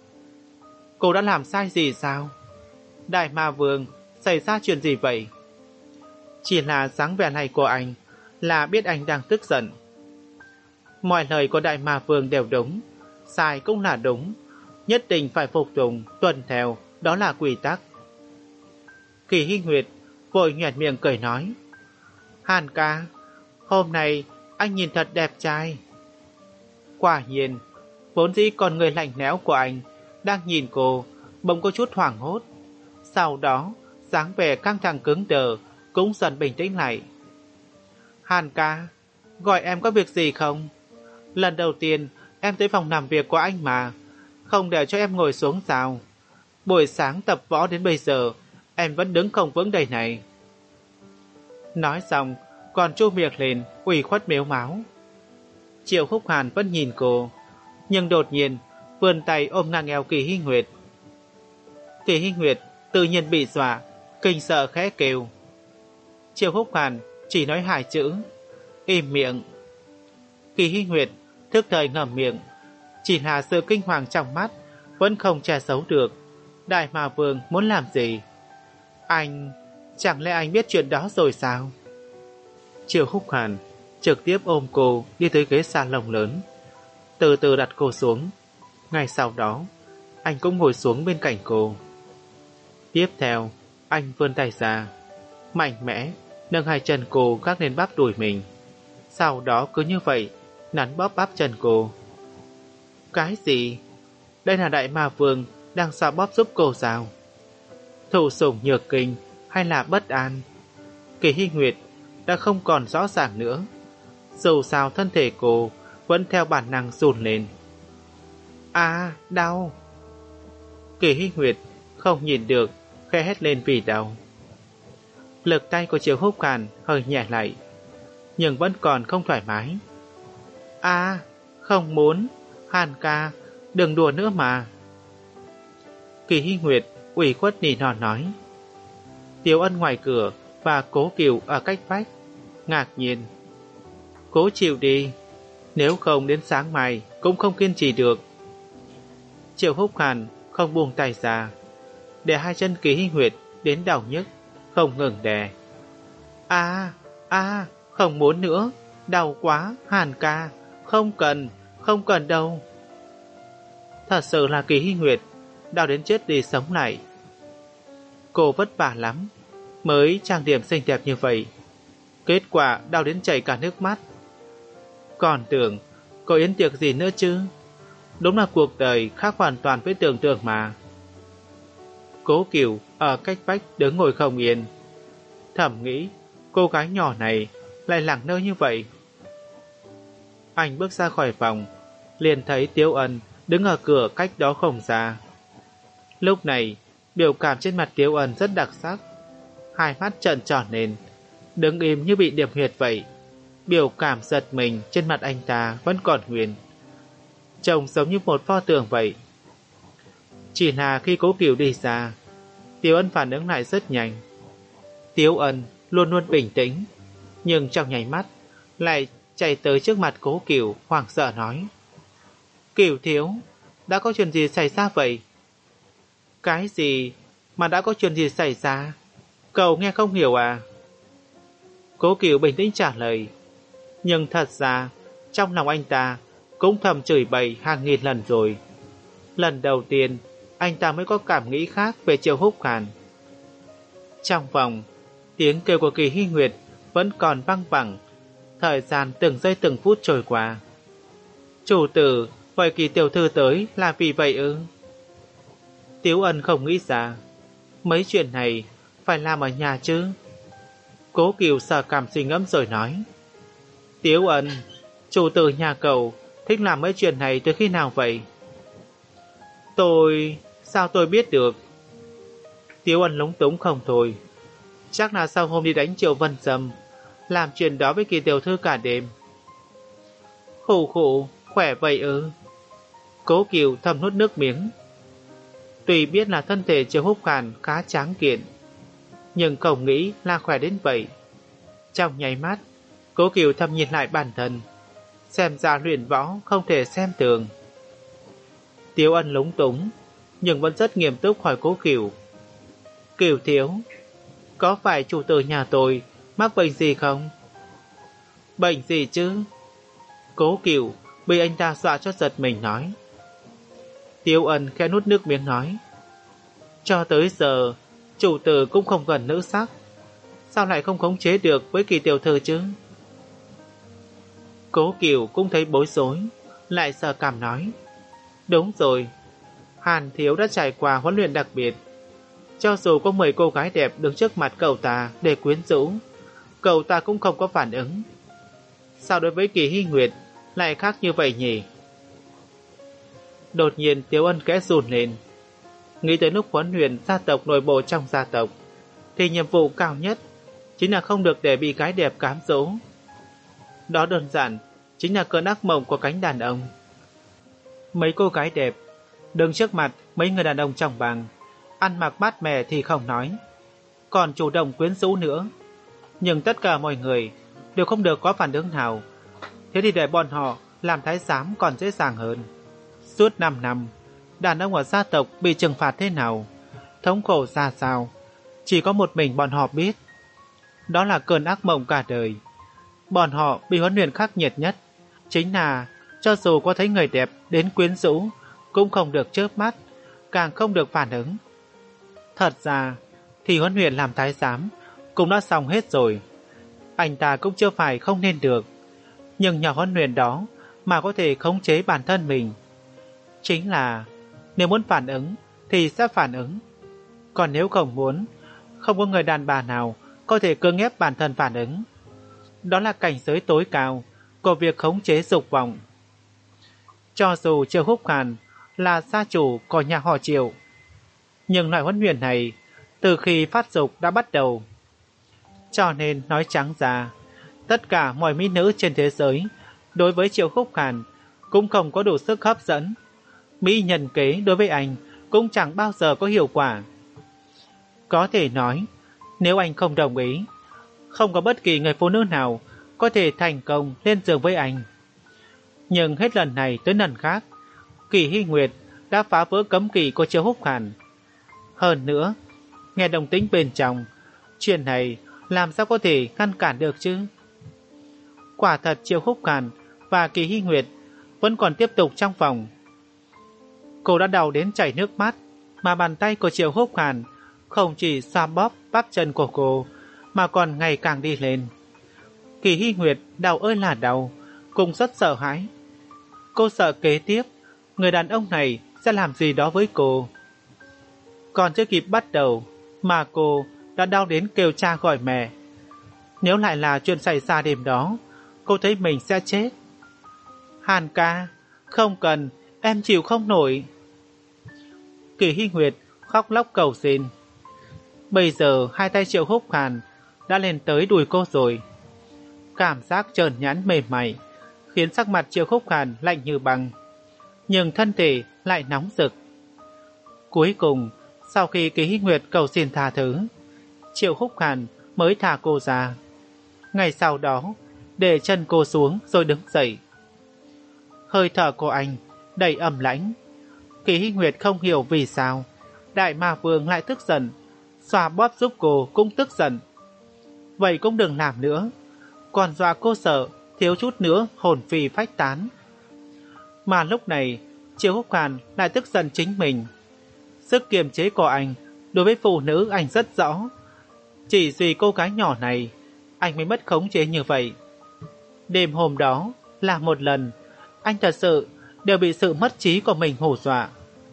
Cô đã làm sai gì sao? Đại Ma Vương xảy ra chuyện gì vậy? Chỉ là dáng vẻ này của anh là biết anh đang tức giận. Mọi lời của Đại Ma Vương đều đúng, sai cũng là đúng, nhất định phải phục tùng, tuân theo, đó là quy tắc. Kỳ Hy Nguyệt vội nhoẻn miệng cười nói: Hàn ca, hôm nay anh nhìn thật đẹp trai. Quả nhiên, vốn dĩ con người lạnh lẽo của anh đang nhìn cô, bỗng có chút hoảng hốt. Sau đó, dáng vẻ căng thẳng cứng đờ cũng dần bình tĩnh lại. Hàn ca, gọi em có việc gì không? Lần đầu tiên em tới phòng làm việc của anh mà, không để cho em ngồi xuống sao? Buổi sáng tập võ đến bây giờ, em vẫn đứng không vững đây này. Nói xong, còn chu miệng lên, ủy khuất mếu máu. Triệu Húc Hàn vẫn nhìn cô, nhưng đột nhiên vươn tay ôm ngang eo Kỳ Hy Nguyệt. Kỳ Hy Nguyệt tự nhiên bị dọa, kinh sợ khẽ kêu. Triệu Húc Hàn chỉ nói hai chữ: Im miệng. Kỳ Hy Nguyệt thức thời ngậm miệng, chỉ là sự kinh hoàng trong mắt vẫn không che giấu được. Đại Ma Vương muốn làm gì? Anh, chẳng lẽ anh biết chuyện đó rồi sao? Triệu Húc Hàn trực tiếp ôm cô đi tới ghế salon lớn, từ từ đặt cô xuống. Ngay sau đó, anh cũng ngồi xuống bên cạnh cô. Tiếp theo, anh vươn tay ra, mạnh mẽ nâng hai chân cô gác lên bắp đùi mình. Sau đó cứ như vậy nắn bóp bắp chân cô. Cái gì? Đây là Đại Ma Vương đang xoa bóp giúp cô sao? Thụ sủng nhược kinh hay là bất an? Kỳ Hy Nguyệt đã không còn rõ ràng nữa. Dù sao thân thể cô vẫn theo bản năng run lên. À, đau! Kỳ Hy Nguyệt không nhìn được, khẽ hét lên vì đau. Lực tay của Triệu Húc Hàn hơi nhẹ lại, nhưng vẫn còn không thoải mái. À, không muốn, Hàn ca, đừng đùa nữa mà. Kỳ Hy Nguyệt ủy khuất nỉ non nói. Tiếu Ân ngoài cửa và Cố Cửu ở cách vách, ngạc nhiên. Cố chịu đi, nếu không đến sáng mai cũng không kiên trì được. Triệu Húc Hàn không buông tay ra, để hai chân Kỳ Hy Nguyệt đến đau nhức, không ngừng đè. A, a, không muốn nữa, đau quá, Hàn ca, không cần, không cần đâu. Thật sự là Kỳ Hy Nguyệt đau đến chết đi sống lại. Cô vất vả lắm mới trang điểm xinh đẹp như vậy, kết quả đau đến chảy cả nước mắt. Còn tưởng có yến tiệc gì nữa chứ, đúng là cuộc đời khác hoàn toàn với tưởng tượng mà. Cố Cửu ở cách vách đứng ngồi không yên, thầm nghĩ cô gái nhỏ này lại lẳng lơ như vậy. Anh bước ra khỏi phòng, liền thấy Tiếu Ân đứng ở cửa cách đó không xa. Lúc này biểu cảm trên mặt Tiếu Ân rất đặc sắc, hai mắt trợn tròn lên, đứng im như bị điểm huyệt vậy. Biểu cảm giật mình trên mặt anh ta vẫn còn nguyên, trông giống như một pho tượng vậy. Chỉ là khi Cố Cửu đi ra, Tiếu Ân phản ứng lại rất nhanh. Tiếu Ân luôn luôn bình tĩnh, nhưng trong nháy mắt lại chạy tới trước mặt Cố Cửu, hoảng sợ nói: Cửu thiếu, đã có chuyện gì xảy ra vậy? Cái gì mà đã có chuyện gì xảy ra? Cậu nghe không hiểu à? Cố Cửu bình tĩnh trả lời, nhưng thật ra trong lòng anh ta cũng thầm chửi bậy hàng nghìn lần rồi. Lần đầu tiên anh ta mới có cảm nghĩ khác về Triệu Húc Hàn. Trong phòng, tiếng kêu của Kỳ Hy Nguyệt vẫn còn văng vẳng, thời gian từng giây từng phút trôi qua. Chủ tử, vậy Kỳ tiểu thư tới là vì vậy ư? Tiếu Ân không nghĩ ra mấy chuyện này phải làm ở nhà chứ. Cố Cửu sờ cảm suy ngẫm rồi nói: Tiếu Ân, chủ tử nhà cậu thích làm mấy chuyện này từ khi nào vậy? Tôi... sao tôi biết được? Tiếu Ân lúng túng không thôi. Chắc là sau hôm đi đánh Triệu Vân Dâm, làm chuyện đó với Kỳ tiểu thư cả đêm. Khủ khủ, khỏe vậy ư? Cố Cửu thầm nuốt nước miếng. Tuy biết là thân thể Triệu Húc Hàn khá tráng kiện, nhưng không nghĩ là khỏe đến vậy. Trong nháy mắt, Cố Cửu thầm nhìn lại bản thân, xem ra luyện võ không thể xem thường. Tiếu Ân lúng túng, nhưng vẫn rất nghiêm túc hỏi Cố Cửu: Cửu thiếu, có phải chủ tử nhà tôi mắc bệnh gì không? Bệnh gì chứ? Cố Cửu bị anh ta dọa cho giật mình nói. Tiếu Ân khẽ nuốt nước miếng nói: Cho tới giờ chủ tử cũng không gần nữ sắc, sao lại không khống chế được với Kỳ tiểu thư chứ? Cố Cửu cũng thấy bối rối, lại sờ cằm nói: Đúng rồi, Hàn thiếu đã trải qua huấn luyện đặc biệt. Cho dù có mười cô gái đẹp đứng trước mặt cậu ta để quyến rũ, cậu ta cũng không có phản ứng. Sao đối với Kỳ Hy Nguyệt lại khác như vậy nhỉ? Đột nhiên Tiếu Ân khẽ run lên, nghĩ tới lúc huấn luyện gia tộc nội bộ trong gia tộc, thì nhiệm vụ cao nhất chính là không được để bị gái đẹp cám dỗ. Đó đơn giản chính là cơn ác mộng của cánh đàn ông. Mấy cô gái đẹp đứng trước mặt mấy người đàn ông trong bang, ăn mặc mát mẻ thì không nói, còn chủ động quyến rũ nữa. Nhưng tất cả mọi người đều không được có phản ứng nào. Thế thì để bọn họ làm thái giám còn dễ dàng hơn. Suốt năm năm, đàn ông ở gia tộc bị trừng phạt thế nào, thống khổ ra sao, chỉ có một mình bọn họ biết. Đó là cơn ác mộng cả đời. Bọn họ bị huấn luyện khắc nghiệt nhất chính là cho dù có thấy người đẹp đến quyến rũ cũng không được chớp mắt, càng không được phản ứng. Thật ra thì huấn luyện làm thái giám cũng đã xong hết rồi. Anh ta cũng chưa phải không nên được, nhưng nhờ huấn luyện đó mà có thể khống chế bản thân mình. Chính là nếu muốn phản ứng thì sẽ phản ứng, còn nếu không muốn, không có người đàn bà nào có thể cưỡng ép bản thân phản ứng. Đó là cảnh giới tối cao của việc khống chế dục vọng. Cho dù Triệu Húc Hàn là gia chủ của nhà họ Triệu, nhưng loại huấn luyện này từ khi phát dục đã bắt đầu. Cho nên nói trắng ra, tất cả mọi mỹ nữ trên thế giới đối với Triệu Húc Hàn cũng không có đủ sức hấp dẫn. Mỹ nhân kế đối với anh cũng chẳng bao giờ có hiệu quả. Có thể nói, nếu anh không đồng ý không có bất kỳ người phụ nữ nào có thể thành công lên giường với anh. Nhưng hết lần này tới lần khác, Kỳ Hy Nguyệt đã phá vỡ cấm kỵ của Triệu Húc Hàn. Hơn nữa, nghe động tĩnh bên trong, chuyện này làm sao có thể ngăn cản được chứ? Quả thật Triệu Húc Hàn và Kỳ Hy Nguyệt vẫn còn tiếp tục trong phòng. Cô đã đau đến chảy nước mắt, mà bàn tay của Triệu Húc Hàn không chỉ xoa bóp bắp chân của cô, mà còn ngày càng đi lên. Kỳ Hy Nguyệt đau ơi là đau, cũng rất sợ hãi. Cô sợ kế tiếp, người đàn ông này sẽ làm gì đó với cô. Còn chưa kịp bắt đầu, mà cô đã đau đến kêu cha gọi mẹ. Nếu lại là chuyện xảy ra đêm đó, cô thấy mình sẽ chết. Hàn ca, không cần, em chịu không nổi. Kỳ Hy Nguyệt khóc lóc cầu xin. Bây giờ hai tay Triệu Húc Hàn đã lên tới đùi cô rồi. Cảm giác trơn nhẵn mềm mại khiến sắc mặt Triệu Húc Hàn lạnh như băng, nhưng thân thể lại nóng rực. Cuối cùng, sau khi Kỳ Hy Nguyệt cầu xin tha thứ, Triệu Húc Hàn mới thả cô ra. Ngày sau đó, để chân cô xuống rồi đứng dậy. Hơi thở của anh đầy ẩm lãnh. Kỳ Hy Nguyệt không hiểu vì sao Đại Ma Vương lại tức giận, xoa bóp giúp cô cũng tức giận. Vậy cũng đừng làm nữa, còn dọa cô sợ thiếu chút nữa hồn phi phách tán. Mà lúc này Triệu Húc Hàn lại tức giận chính mình. Sức kiềm chế của anh đối với phụ nữ anh rất rõ. Chỉ vì cô gái nhỏ này anh mới mất khống chế như vậy. Đêm hôm đó là một lần anh thật sự đều bị sự mất trí của mình hù dọa.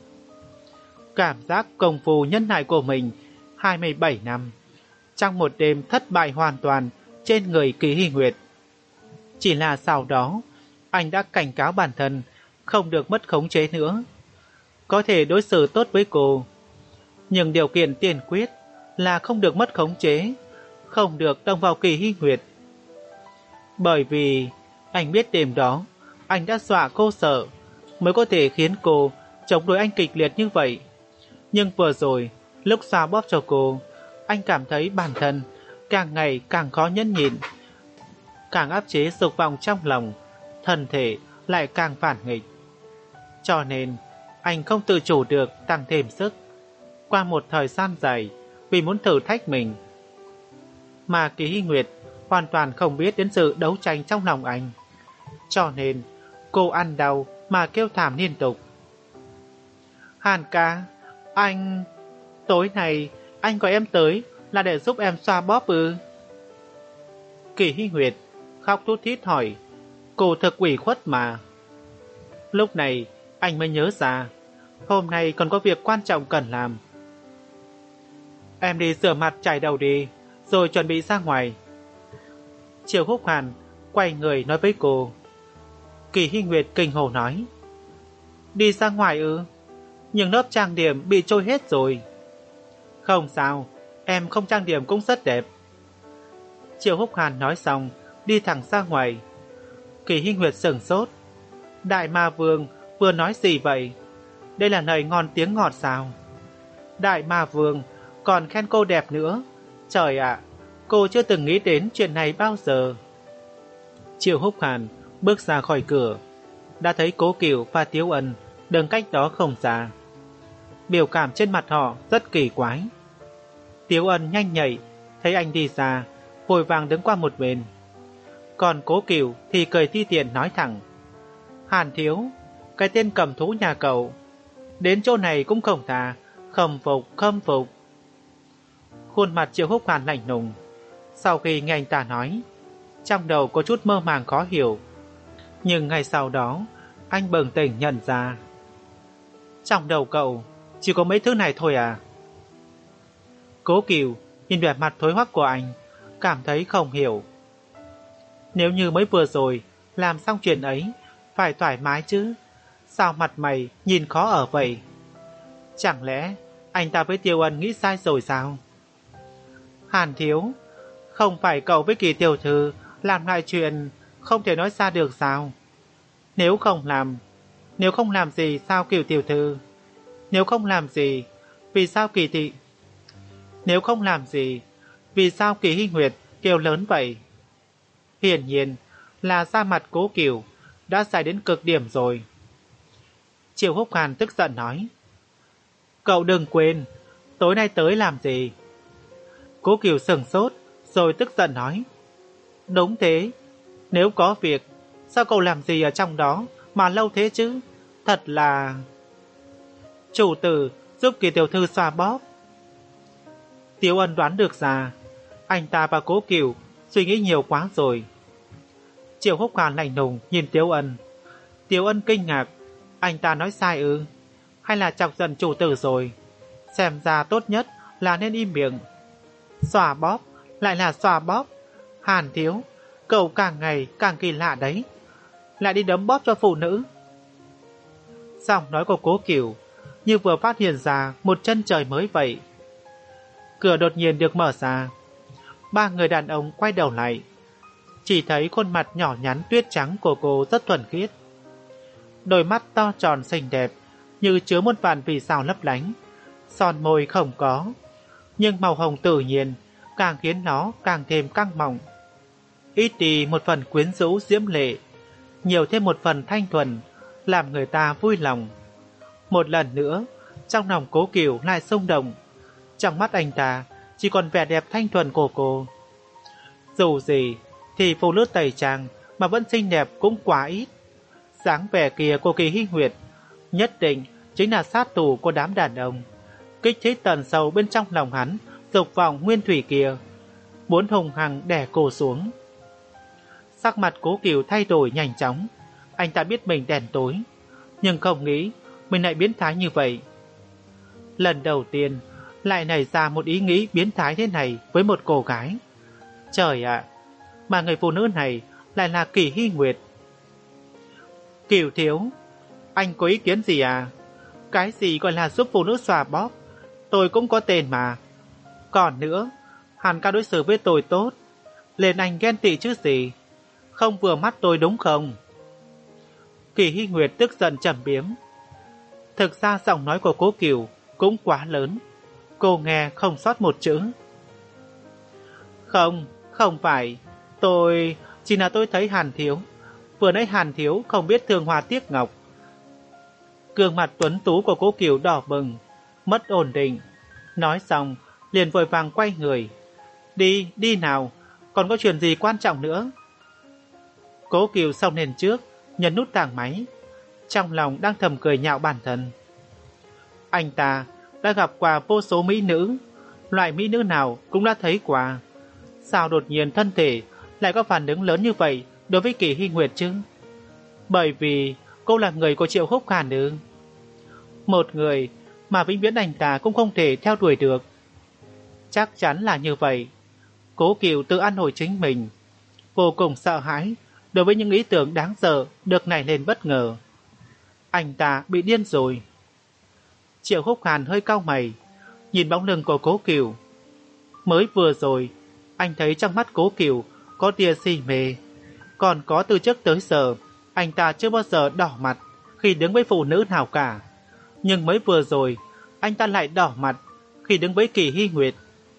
Cảm giác công phu nhân hại của mình hai mươi bảy năm trong một đêm thất bại hoàn toàn trên người Kỳ Hy Nguyệt. Chỉ là sau đó anh đã cảnh cáo bản thân không được mất khống chế nữa, có thể đối xử tốt với cô, nhưng điều kiện tiên quyết là không được mất khống chế, không được động vào Kỳ Hy Nguyệt. Bởi vì anh biết đêm đó anh đã dọa cô sợ mới có thể khiến cô chống đối anh kịch liệt như vậy. Nhưng vừa rồi lúc xoa bóp cho cô, anh cảm thấy bản thân càng ngày càng khó nhẫn nhịn, càng áp chế dục vọng trong lòng, thân thể lại càng phản nghịch. Cho nên anh không tự chủ được tăng thêm sức. Qua một thời gian dài vì muốn thử thách mình, mà Kỳ Hy Nguyệt hoàn toàn không biết đến sự đấu tranh trong lòng anh. Cho nên cô ăn đau mà kêu thảm liên tục. Hàn ca, anh... Tối nay anh gọi em tới là để giúp em xoa bóp ư? Kỳ Hy Nguyệt khóc thút thít hỏi. Cô thật ủy khuất mà. Lúc này anh mới nhớ ra hôm nay còn có việc quan trọng cần làm. Em đi rửa mặt chải đầu đi, rồi chuẩn bị ra ngoài. Triệu Húc Hàn quay người nói với cô. Kỳ Hy Nguyệt kinh hồn nói. Đi ra ngoài ư? Nhưng lớp trang điểm bị trôi hết rồi. Không sao, em không trang điểm cũng rất đẹp. Triệu Húc Hàn nói xong đi thẳng ra ngoài. Kỳ Hy Nguyệt sửng sốt. Đại Ma Vương vừa nói gì vậy? Đây là lời ngon tiếng ngọt sao? Đại Ma Vương còn khen cô đẹp nữa. Trời ạ, cô chưa từng nghĩ đến chuyện này bao giờ. Triệu Húc Hàn bước ra khỏi cửa, đã thấy Cố Cửu và Tiếu Ân đứng cách đó không xa. Biểu cảm trên mặt họ rất kỳ quái. Tiếu Ân nhanh nhạy thấy anh đi ra, vội vàng đứng qua một bên. Còn Cố Cửu thì cười ti tiện nói thẳng. Hàn thiếu, cái tên cầm thú nhà cậu đến chỗ này cũng không tha, khâm phục khâm phục. Khuôn mặt Triệu Húc Hàn lạnh lùng. Sau khi nghe anh ta nói, trong đầu có chút mơ màng khó hiểu. Nhưng ngay sau đó anh bừng tỉnh nhận ra, trong đầu cậu chỉ có mấy thứ này thôi à? Cố Cửu nhìn vẻ mặt thối hoắc của anh, cảm thấy không hiểu. Nếu như mới vừa rồi làm xong chuyện ấy phải thoải mái chứ, sao mặt mày nhìn khó ở vậy? Chẳng lẽ anh ta với Tiêu Ân nghĩ sai rồi sao? Hàn thiếu, không phải cậu với Kỳ tiểu thư làm lại chuyện không thể nói ra được sao? Nếu không làm, nếu không làm gì sao Kiều tiểu thư? Nếu không làm gì, vì sao Kỳ thị? Nếu không làm gì, vì sao Kỳ Hy Nguyệt kêu lớn vậy? Hiển nhiên là da mặt Cố Cửu đã dài đến cực điểm rồi. Triệu Húc Hàn tức giận nói, cậu đừng quên, tối nay tới làm gì? Cố Cửu sửng sốt, rồi tức giận nói, đúng thế, nếu có việc, sao cậu làm gì ở trong đó mà lâu thế chứ? Thật là... Chủ tử giúp Kỳ tiểu thư xoa bóp. Tiếu Ân đoán được ra, anh ta và Cố Cửu suy nghĩ nhiều quá rồi. Triệu Húc Hàn lạnh lùng nhìn Tiếu Ân. Tiếu Ân kinh ngạc, anh ta nói sai ư? Hay là chọc giận chủ tử rồi? Xem ra tốt nhất là nên im miệng. Xoa bóp, lại là xoa bóp. Hàn thiếu, cậu càng ngày càng kỳ lạ đấy. Lại đi đấm bóp cho phụ nữ. Giọng nói của Cố Cửu như vừa phát hiện ra một chân trời mới vậy. Cửa đột nhiên được mở ra. Ba người đàn ông quay đầu lại. Chỉ thấy khuôn mặt nhỏ nhắn tuyết trắng của cô rất thuần khiết. Đôi mắt to tròn xinh đẹp như chứa một vạn vì sao lấp lánh. Son môi không có, nhưng màu hồng tự nhiên càng khiến nó càng thêm căng mọng. Ít đi một phần quyến rũ diễm lệ, nhiều thêm một phần thanh thuần, làm người ta vui lòng. Một lần nữa, trong lòng Cố Cửu lại xung động. Trong mắt anh ta chỉ còn vẻ đẹp thanh thuần của cô. Dù gì thì phụ nữ tẩy trắng mà vẫn xinh đẹp cũng quá ít. Dáng vẻ kia của Kỳ Hy Nguyệt nhất định chính là sát thủ của đám đàn ông, kích thích tận sâu bên trong lòng hắn dục vọng nguyên thủy kia, muốn hùng hăng đè cô xuống. Sắc mặt Cố Cửu thay đổi nhanh chóng. Anh ta biết mình đen tối, nhưng không nghĩ mình lại biến thái như vậy. Lần đầu tiên lại nảy ra một ý nghĩ biến thái thế này với một cô gái. Trời ạ, mà người phụ nữ này lại là Kỳ Hy Nguyệt. Cửu thiếu, anh có ý kiến gì à? Cái gì gọi là giúp phụ nữ xoa bóp? Tôi cũng có tên mà. Còn nữa, Hàn ca đối xử với tôi tốt, lên anh ghen tị chứ gì? Không vừa mắt tôi đúng không? Kỳ Hy Nguyệt tức giận trầm biếm. Thực ra giọng nói của Cố Cửu cũng quá lớn, cô nghe không sót một chữ. Không, không phải, tôi... chỉ là tôi thấy Hàn thiếu, vừa nãy Hàn thiếu không biết thương hoa tiếc ngọc. Gương mặt tuấn tú của Cố Cửu đỏ bừng, mất ổn định. Nói xong, liền vội vàng quay người. Đi, đi nào, còn có chuyện gì quan trọng nữa? Cố Cửu xông lên trước, nhấn nút thang máy, trong lòng đang thầm cười nhạo bản thân. Anh ta đã gặp qua vô số mỹ nữ, loại mỹ nữ nào cũng đã thấy qua. Sao đột nhiên thân thể lại có phản ứng lớn như vậy đối với Kỳ Hy Nguyệt chứ? Bởi vì cô là người của Triệu Húc Hàn ư? Một người mà vĩnh viễn anh ta cũng không thể theo đuổi được. Chắc chắn là như vậy. Cố Cửu tự an ủi chính mình, vô cùng sợ hãi đối với những ý tưởng đáng sợ được nảy lên bất ngờ. Anh ta bị điên rồi. Triệu Húc Hàn hơi cau mày, nhìn bóng lưng của Cố Cửu. Mới vừa rồi, anh thấy trong mắt Cố Cửu có tia si mê. Còn có từ trước tới giờ, anh ta chưa bao giờ đỏ mặt khi đứng với phụ nữ nào cả. Nhưng mới vừa rồi, anh ta lại đỏ mặt khi đứng với Kỳ Hy Nguyệt.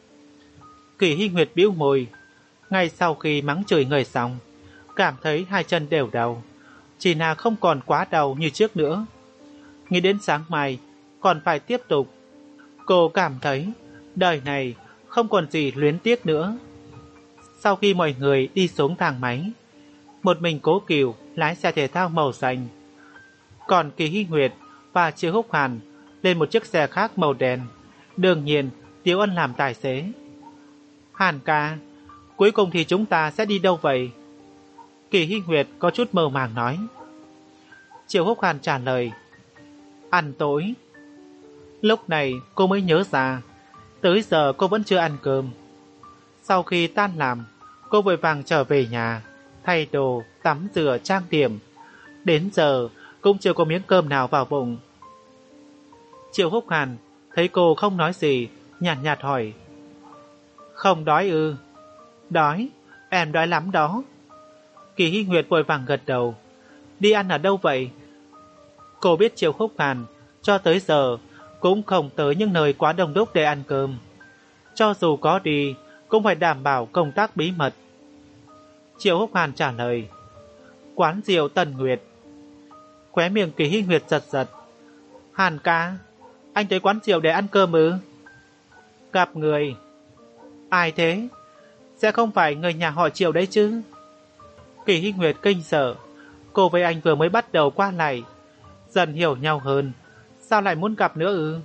Kỳ Hy Nguyệt bĩu môi, ngay sau khi mắng chửi người xong, cảm thấy hai chân đều đau, chỉ là không còn quá đau như trước nữa. Nghĩ đến sáng mai còn phải tiếp tục, cô cảm thấy đời này không còn gì luyến tiếc nữa. Sau khi mọi người đi xuống thang máy, một mình Cố Cửu lái xe thể thao màu xanh, còn Kỳ Hy Nguyệt và Triệu Húc Hàn lên một chiếc xe khác màu đen. Đương nhiên Tiếu Ân làm tài xế. Hàn ca, cuối cùng thì chúng ta sẽ đi đâu vậy? Kỳ Hy Nguyệt có chút mơ màng nói. Triệu Húc Hàn trả lời, ăn tối. Lúc này cô mới nhớ ra, tới giờ cô vẫn chưa ăn cơm. Sau khi tan làm, cô vội vàng trở về nhà, thay đồ, tắm rửa, trang điểm. Đến giờ cũng chưa có miếng cơm nào vào bụng. Triệu Húc Hàn thấy cô không nói gì, nhàn nhạt, nhạt hỏi, không đói ư? Đói, em đói lắm đó. Kỳ Hy Nguyệt vội vàng gật đầu. Đi ăn ở đâu vậy? Cô biết Triệu Húc Hàn cho tới giờ cũng không tới những nơi quá đông đúc để ăn cơm. Cho dù có đi, cũng phải đảm bảo công tác bí mật. Triệu Húc Hàn trả lời. Quán rượu Tần Nguyệt. Khóe miệng Kỳ Hy Nguyệt giật giật. Hàn ca, anh tới quán rượu để ăn cơm ư? Gặp người. Ai thế? Sẽ không phải người nhà họ Triệu đấy chứ? Kỳ Hy Nguyệt kinh sợ. Cô với anh vừa mới bắt đầu qua lại, dần hiểu nhau hơn, sao lại muốn gặp nữa ư?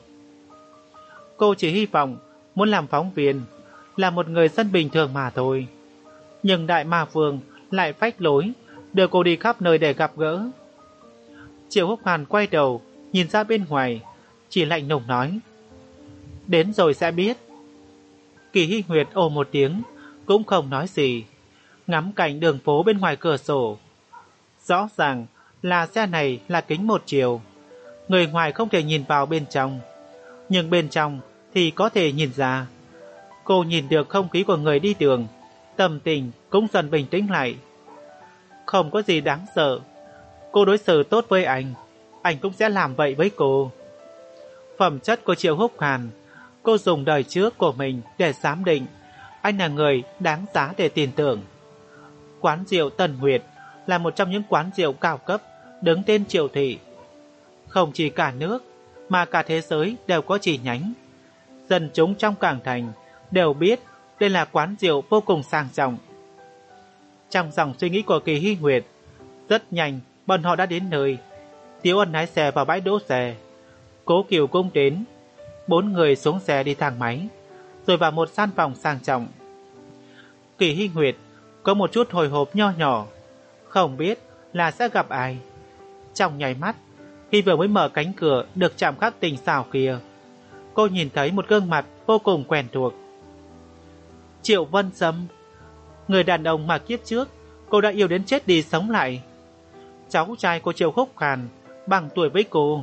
Cô chỉ hy vọng muốn làm phóng viên, là một người dân bình thường mà thôi. Nhưng Đại Ma Vương lại phách lối, đưa cô đi khắp nơi để gặp gỡ. Triệu Húc Hàn quay đầu, nhìn ra bên ngoài, chỉ lạnh lùng nói. Đến rồi sẽ biết. Kỳ Hy Nguyệt ồ một tiếng, cũng không nói gì, ngắm cảnh đường phố bên ngoài cửa sổ. Rõ ràng là xe này là kính một chiều, người ngoài không thể nhìn vào bên trong, nhưng bên trong thì có thể nhìn ra. Cô nhìn được không khí của người đi đường, tâm tình cũng dần bình tĩnh lại. Không có gì đáng sợ. Cô đối xử tốt với anh, anh cũng sẽ làm vậy với cô. Phẩm chất của Triệu Húc Hàn, cô dùng đời trước của mình để giám định anh là người đáng giá để tin tưởng. Quán rượu Tần Nguyệt là một trong những quán rượu cao cấp đứng tên Triệu thị. Không chỉ cả nước mà cả thế giới đều có chi nhánh. Dân chúng trong Cảng Thành đều biết đây là quán rượu vô cùng sang trọng. Trong dòng suy nghĩ của Kỳ Hy Nguyệt, rất nhanh bọn họ đã đến nơi. Tiếu Ân lái xe vào bãi đỗ xe, Cố Kiều cũng đến. Bốn người xuống xe đi thang máy, rồi vào một gian phòng sang trọng. Kỳ Hy Nguyệt có một chút hồi hộp nho nhỏ, không biết là sẽ gặp ai. Trong nháy mắt, khi vừa mới mở cánh cửa được chạm khắc tình xảo kia, cô nhìn thấy một gương mặt vô cùng quen thuộc. Triệu Vân Sâm, người đàn ông mà kiếp trước cô đã yêu đến chết đi sống lại, cháu trai của Triệu Húc Hàn, bằng tuổi với cô.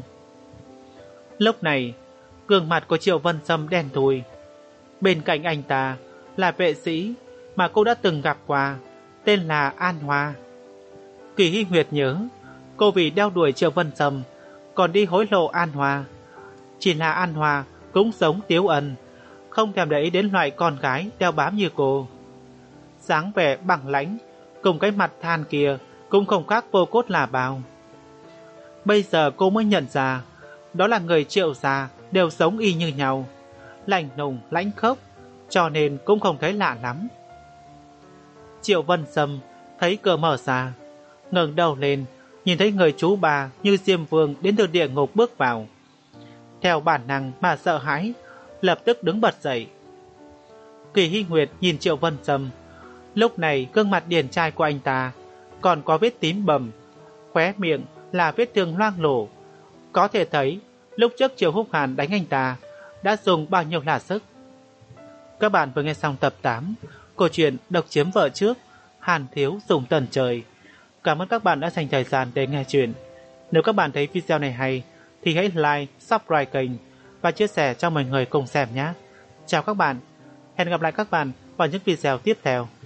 Lúc này, gương mặt của Triệu Vân Sâm đen thui. Bên cạnh anh ta là vệ sĩ mà cô đã từng gặp qua, tên là An Hoa. Kỳ Hy Nguyệt nhớ, cô vì đeo đuổi Triệu Vân Sâm còn đi hối lộ An Hoa. Chỉ là An Hoa cũng giống Tiếu Ân, không thèm để ý đến loại con gái đeo bám như cô. Dáng vẻ bằng lãnh cùng cái mặt than kia cũng không khác vô cốt là bao. Bây giờ cô mới nhận ra, đó là người Triệu gia đều sống y như nhau, lạnh lùng lãnh khốc, cho nên cũng không thấy lạ lắm. Triệu Vân Sâm thấy cửa mở ra, ngẩng đầu lên, nhìn thấy người chú bà như Diêm Vương đến từ địa ngục bước vào. Theo bản năng mà sợ hãi, lập tức đứng bật dậy. Kỳ Hy Nguyệt nhìn Triệu Vân Sâm, lúc này gương mặt điển trai của anh ta còn có vết tím bầm, khóe miệng là vết thương loang lổ. Có thể thấy lúc trước Triệu Húc Hàn đánh anh ta đã dùng bao nhiêu là sức. Các bạn vừa nghe xong tập tám câu chuyện Độc Chiếm Vợ Trước, Hàn Thiếu Dùng Tần Trời. Cảm ơn các bạn đã dành thời gian để nghe chuyện. Nếu các bạn thấy video này hay thì hãy like, subscribe kênh và chia sẻ cho mọi người cùng xem nhé. Chào các bạn, hẹn gặp lại các bạn vào những video tiếp theo.